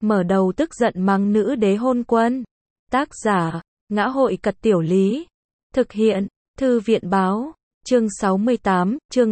mở đầu tức giận mắng nữ đế hôn quân. Tác giả, Ngã hội Cật Tiểu Lý. Thực hiện, Thư viện Báo. Chương 68, chương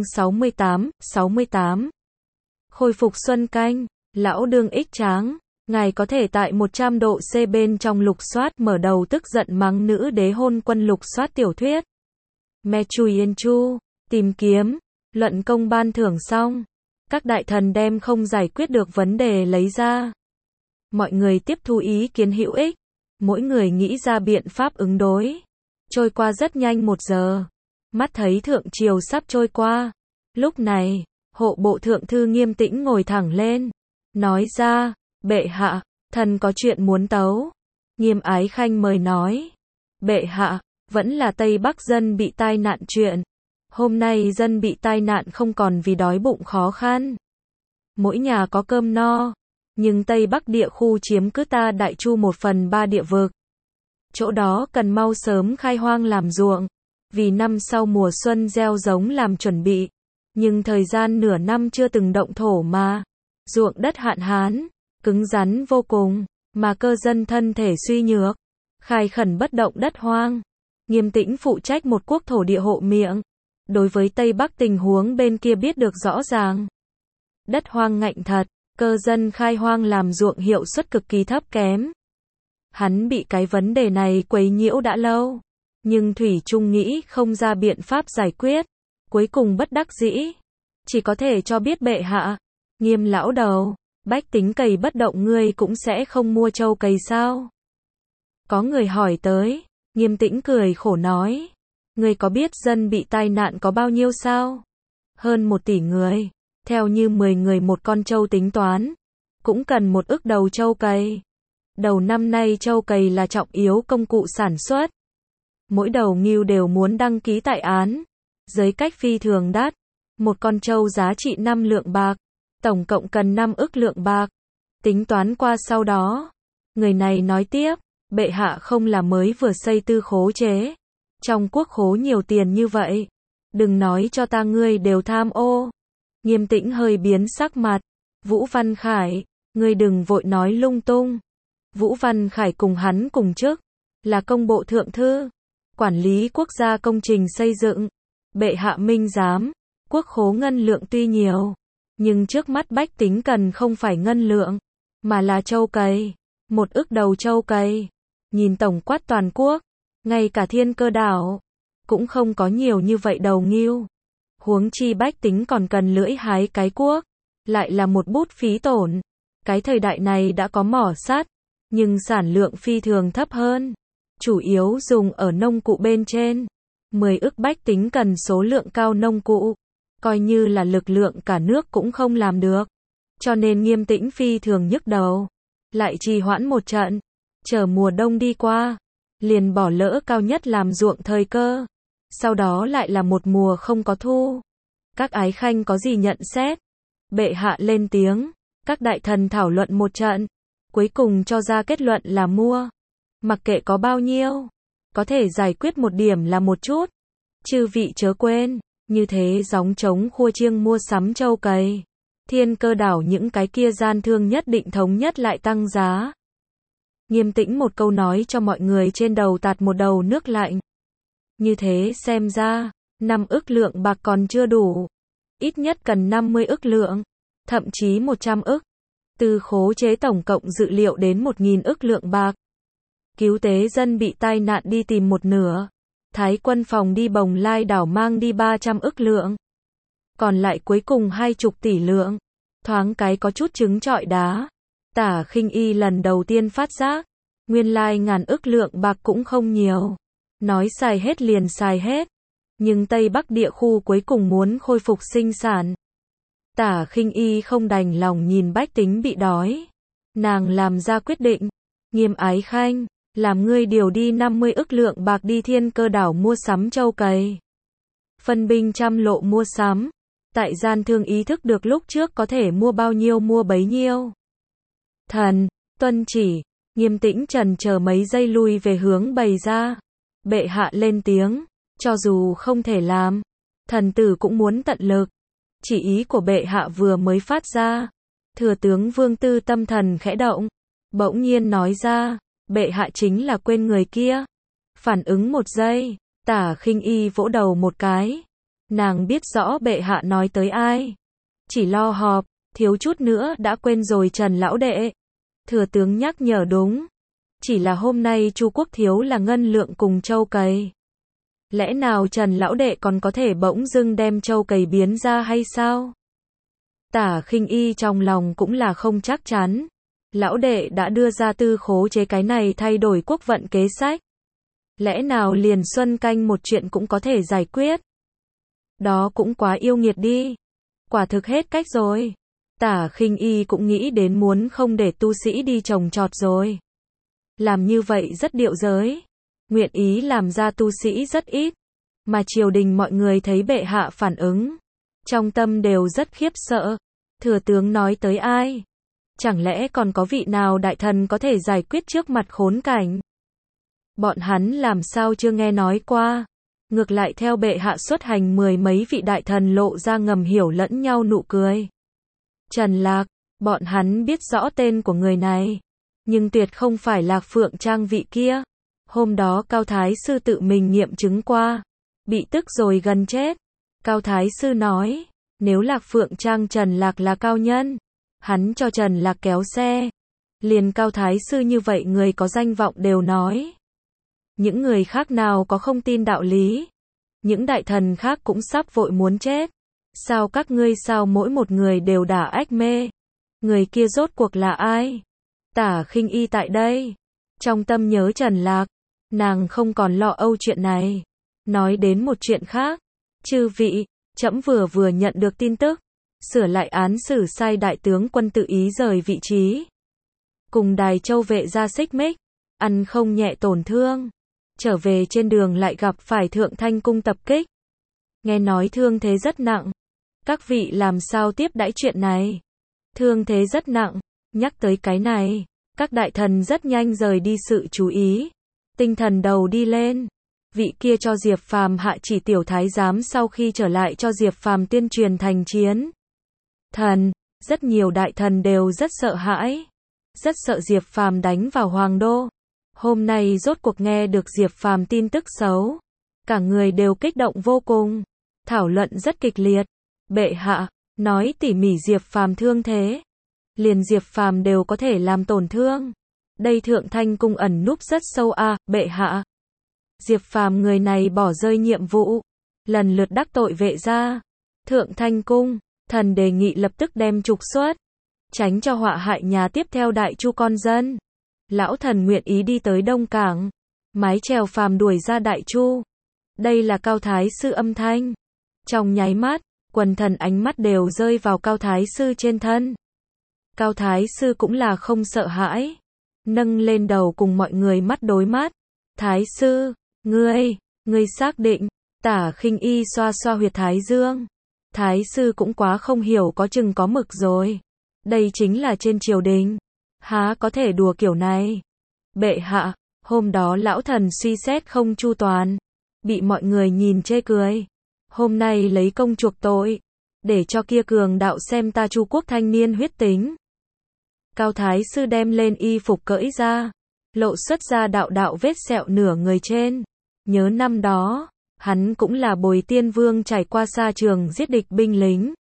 68. Khôi phục xuân canh, lão đương ích tráng. Ngài có thể tại 100 độ C bên trong lục soát mở đầu tức giận mắng nữ đế hôn quân lục soát tiểu thuyết. Me Chui Yên Chu, tìm kiếm, luận công ban thưởng xong. Các đại thần đem không giải quyết được vấn đề lấy ra. Mọi người tiếp thu ý kiến hữu ích. Mỗi người nghĩ ra biện pháp ứng đối. Trôi qua rất nhanh 1 giờ. Mắt thấy thượng triều sắp trôi qua. Lúc này, hộ bộ thượng thư Nghiêm Tĩnh ngồi thẳng lên. Nói ra, bệ hạ, thần có chuyện muốn tấu. Nghiêm Ái Khanh mời nói. Bệ hạ, vẫn là Tây Bắc dân bị tai nạn chuyện. Hôm nay dân bị tai nạn không còn vì đói bụng khó khăn. Mỗi nhà có cơm no. Nhưng Tây Bắc địa khu chiếm cứ ta Đại Chu 1/3 địa vực. Chỗ đó cần mau sớm khai hoang làm ruộng. Vì năm sau mùa xuân gieo giống làm chuẩn bị. Nhưng thời gian nửa năm chưa từng động thổ mà. Ruộng đất hạn hán, cứng rắn vô cùng, mà cơ dân thân thể suy nhược. Khai khẩn bất động đất hoang. Nghiêm Tĩnh phụ trách một quốc thổ địa hộ miệng. Đối với Tây Bắc tình huống bên kia biết được rõ ràng. Đất hoang ngạnh thật, cơ dân khai hoang làm ruộng hiệu suất cực kỳ thấp kém. Hắn bị cái vấn đề này quấy nhiễu đã lâu. Nhưng thủy chung nghĩ không ra biện pháp giải quyết. Cuối cùng bất đắc dĩ. Chỉ có thể cho biết bệ hạ. Nghiêm lão đầu, bách tính cày bất động ngươi cũng sẽ không mua trâu cày sao? Có người hỏi tới. Nghiêm Tĩnh cười khổ nói. Ngươi có biết dân bị tai nạn có bao nhiêu sao? Hơn 1 tỷ người. Theo như 10 người một con trâu tính toán. Cũng cần 1 ức đầu trâu cày. Đầu năm nay trâu cày là trọng yếu công cụ sản xuất. Mỗi đầu ngưu đều muốn đăng ký tại án. Giới cách phi thường đắt. Một con trâu giá trị 5 lượng bạc. Tổng cộng cần 5 ức lượng bạc. Tính toán qua sau đó. Người này nói tiếp. Bệ hạ không là mới vừa xây tư khố chế. Trong quốc khố nhiều tiền như vậy. Đừng nói cho ta ngươi đều tham ô. Nghiêm Tĩnh hơi biến sắc mặt. Vũ Văn Khải, ngươi đừng vội nói lung tung. Vũ Văn Khải cùng hắn cùng chức. Là công bộ thượng thư. Quản lý quốc gia công trình xây dựng. Bệ hạ minh giám. Quốc khố ngân lượng tuy nhiều. Nhưng trước mắt bách tính cần không phải ngân lượng. Mà là trâu cày. 1 ức đầu trâu cày. Nhìn tổng quát toàn quốc. Ngay cả Thiên Cơ đảo. Cũng không có nhiều như vậy đầu ngưu. Huống chi bách tính còn cần lưỡi hái cái cuốc. Lại là một bút phí tổn. Cái thời đại này đã có mỏ sắt. Nhưng sản lượng phi thường thấp hơn. Chủ yếu dùng ở nông cụ bên trên. 10 ức bách tính cần số lượng cao nông cụ. Coi như là lực lượng cả nước cũng không làm được. Cho nên Nghiêm Tĩnh phi thường nhức đầu. Lại trì hoãn một trận. Chờ mùa đông đi qua. Liền bỏ lỡ cao nhất làm ruộng thời cơ. Sau đó lại là một mùa không có thu. Các ái khanh có gì nhận xét? Bệ hạ lên tiếng. Các đại thần thảo luận một trận. Cuối cùng cho ra kết luận là mua. Mặc kệ có bao nhiêu. Có thể giải quyết một điểm là một chút. Chư vị chớ quên. Như thế gióng trống khua chiêng mua sắm trâu cày. Thiên Cơ đảo những cái kia gian thương nhất định thống nhất lại tăng giá. Nghiêm Tĩnh một câu nói cho mọi người trên đầu tạt một đầu nước lạnh. Như thế xem ra, 5 ức lượng bạc còn chưa đủ. Ít nhất cần 50 ức lượng. Thậm chí 100 ức. Tư khố chế tổng cộng dự liệu đến 1.000 ức lượng bạc. Cứu tế dân bị tai nạn đi tìm 1/2. Thái quân phòng đi Bồng Lai đảo mang đi 300 ức lượng. Còn lại cuối cùng 20 tỷ lượng. Thoáng cái có chút trứng trọi đá. Tả Khinh Y lần đầu tiên phát giác. Nguyên lai 1000 ức lượng bạc cũng không nhiều. Nói xài hết liền xài hết. Nhưng Tây Bắc địa khu cuối cùng muốn khôi phục sinh sản. Tả Khinh Y không đành lòng nhìn bách tính bị đói. Nàng làm ra quyết định. Nghiêm Ái Khanh, làm ngươi điều đi 50 ức lượng bạc đi Thiên Cơ đảo mua sắm trâu cày. Phân binh trăm lộ mua sắm. Tại gian thương ý thức được lúc trước có thể mua bao nhiêu mua bấy nhiêu. Thần, tuân chỉ. Nghiêm Tĩnh chần chờ mấy giây lui về hướng bày ra. Bệ hạ lên tiếng. Cho dù không thể làm. Thần tử cũng muốn tận lực. Chỉ ý của bệ hạ vừa mới phát ra. Thừa tướng Vương Tư tâm thần khẽ động. bỗng nhiên nói ra, bệ hạ chính là quên người kia. Phản ứng một giây, Tả Khinh Y vỗ đầu một cái. Nàng biết rõ bệ hạ nói tới ai. Chỉ lo họp, thiếu chút nữa đã quên rồi Trần lão đệ. Thừa tướng nhắc nhở đúng. Chỉ là hôm nay Chu Quốc thiếu là ngân lượng cùng châu cày. Lẽ nào Trần lão đệ còn có thể bỗng dưng đem châu cày biến ra hay sao? Tả Khinh Y trong lòng cũng là không chắc chắn. Lão đệ đã đưa ra tư khố chế cái này thay đổi quốc vận kế sách. Lẽ nào liền xuân canh một chuyện cũng có thể giải quyết? Đó cũng quá yêu nghiệt đi. Quả thực hết cách rồi. Tả Khinh Y cũng nghĩ đến muốn không để tu sĩ đi trồng trọt rồi. Làm như vậy rất điệu giới. Nguyện ý làm ra tu sĩ rất ít. Mà triều đình mọi người thấy bệ hạ phản ứng. Trong tâm đều rất khiếp sợ. Thừa tướng nói tới ai? Chẳng lẽ còn có vị nào đại thần có thể giải quyết trước mặt khốn cảnh? Bọn hắn làm sao chưa nghe nói qua? Ngược lại theo bệ hạ xuất hành 10 mấy vị đại thần lộ ra ngầm hiểu lẫn nhau nụ cười. Trần Lạc, bọn hắn biết rõ tên của người này. Nhưng tuyệt không phải Lạc Phượng Trang vị kia. Hôm đó Cao Thái Sư tự mình nghiệm chứng qua. Bị tức rồi gần chết. Cao Thái Sư nói, nếu Lạc Phượng Trang Trần Lạc là cao nhân, hắn cho Trần Lạc kéo xe. Liền Cao Thái Sư như vậy người có danh vọng đều nói. Những người khác nào có không tin đạo lý. Những đại thần khác cũng sắp vội muốn chết. Sao các ngươi sao mỗi một người đều đả ách mê? Người kia rốt cuộc là ai? Tả Khinh Y tại đây. Trong tâm nhớ Trần Lạc. Nàng không còn lo âu chuyện này. Nói đến một chuyện khác. Chư vị, trẫm vừa nhận được tin tức. Sửa lại án xử sai đại tướng quân tự ý rời vị trí. Cùng Đài Châu vệ ra xích mích. Ăn không nhẹ tổn thương. Trở về trên đường lại gặp phải Thượng Thanh cung tập kích. Nghe nói thương thế rất nặng. Các vị làm sao tiếp đãi chuyện này? Thương thế rất nặng. Nhắc tới cái này, các đại thần rất nhanh rời đi sự chú ý. Tinh thần đầu đi lên. Vị kia cho Diệp Phàm hạ chỉ tiểu thái giám sau khi trở lại cho Diệp Phàm tuyên truyền thành chiến. Thần, rất nhiều đại thần đều rất sợ hãi. Rất sợ Diệp Phàm đánh vào Hoàng đô. Hôm nay rốt cuộc nghe được Diệp Phàm tin tức xấu. Cả người đều kích động vô cùng. Thảo luận rất kịch liệt. Bệ hạ, nói tỉ mỉ Diệp Phàm thương thế. Liền Diệp Phàm đều có thể làm tổn thương. Đây Thượng Thanh cung ẩn núp rất sâu à, bệ hạ. Diệp Phàm người này bỏ rơi nhiệm vụ. Lần lượt đắc tội vệ gia. Thượng Thanh cung, thần đề nghị lập tức đem trục xuất. Tránh cho họa hại nhà tiếp theo Đại Chu con dân. Lão thần nguyện ý đi tới Đông Cảng. Mái chèo Phàm đuổi ra Đại Chu. Đây là Cao Thái Sư âm thanh. Trong nháy mắt, quần thần ánh mắt đều rơi vào Cao Thái Sư trên thân. Cao Thái Sư cũng là không sợ hãi. Nâng lên đầu cùng mọi người mắt đối mắt. Thái Sư, ngươi xác định. Tả Khinh Y xoa xoa huyệt thái dương. Thái Sư cũng quá không hiểu có chừng có mực rồi. Đây chính là trên triều đình. Há có thể đùa kiểu này. Bệ hạ, hôm đó lão thần suy xét không chu toàn. Bị mọi người nhìn chê cười. Hôm nay lấy công chuộc tội. Để cho kia cường đạo xem ta Chu Quốc thanh niên huyết tính. Cao Thái Sư đem lên y phục cởi ra. Lộ xuất ra đạo vết sẹo nửa người trên. Nhớ năm đó, hắn cũng là Bồi Tiên Vương trải qua xa trường giết địch binh lính.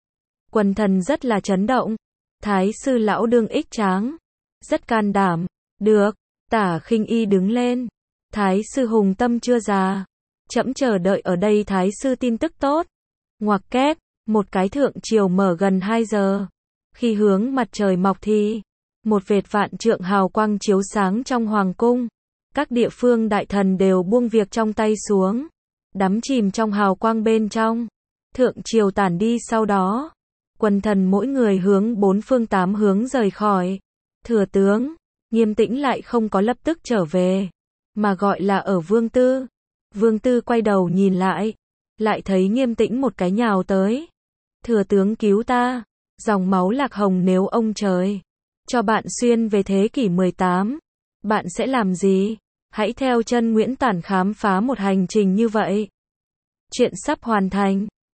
Quần thần rất là chấn động. Thái Sư lão đương ích tráng. Rất can đảm. Được, Tả Khinh Y đứng lên. Thái Sư hùng tâm chưa già. Trẫm chờ đợi ở đây Thái Sư tin tức tốt. Ngoặc kép, một cái thượng triều mở gần 2 giờ. Khi hướng mặt trời mọc thì, một vệt vạn trượng hào quang chiếu sáng trong hoàng cung. Các địa phương đại thần đều buông việc trong tay xuống. Đắm chìm trong hào quang bên trong. Thượng triều tản đi sau đó. Quần thần mỗi người hướng 4 phương 8 hướng rời khỏi. Thừa tướng, Nghiêm Tĩnh lại không có lập tức trở về. Mà gọi là ở Vương Tư. Vương Tư quay đầu nhìn lại. Lại thấy Nghiêm Tĩnh một cái nhào tới. Thừa tướng cứu ta. Dòng máu Lạc Hồng nếu ông trời cho bạn xuyên về thế kỷ 18, bạn sẽ làm gì? Hãy theo chân Nguyễn Tản khám phá một hành trình như vậy. Chuyện sắp hoàn thành.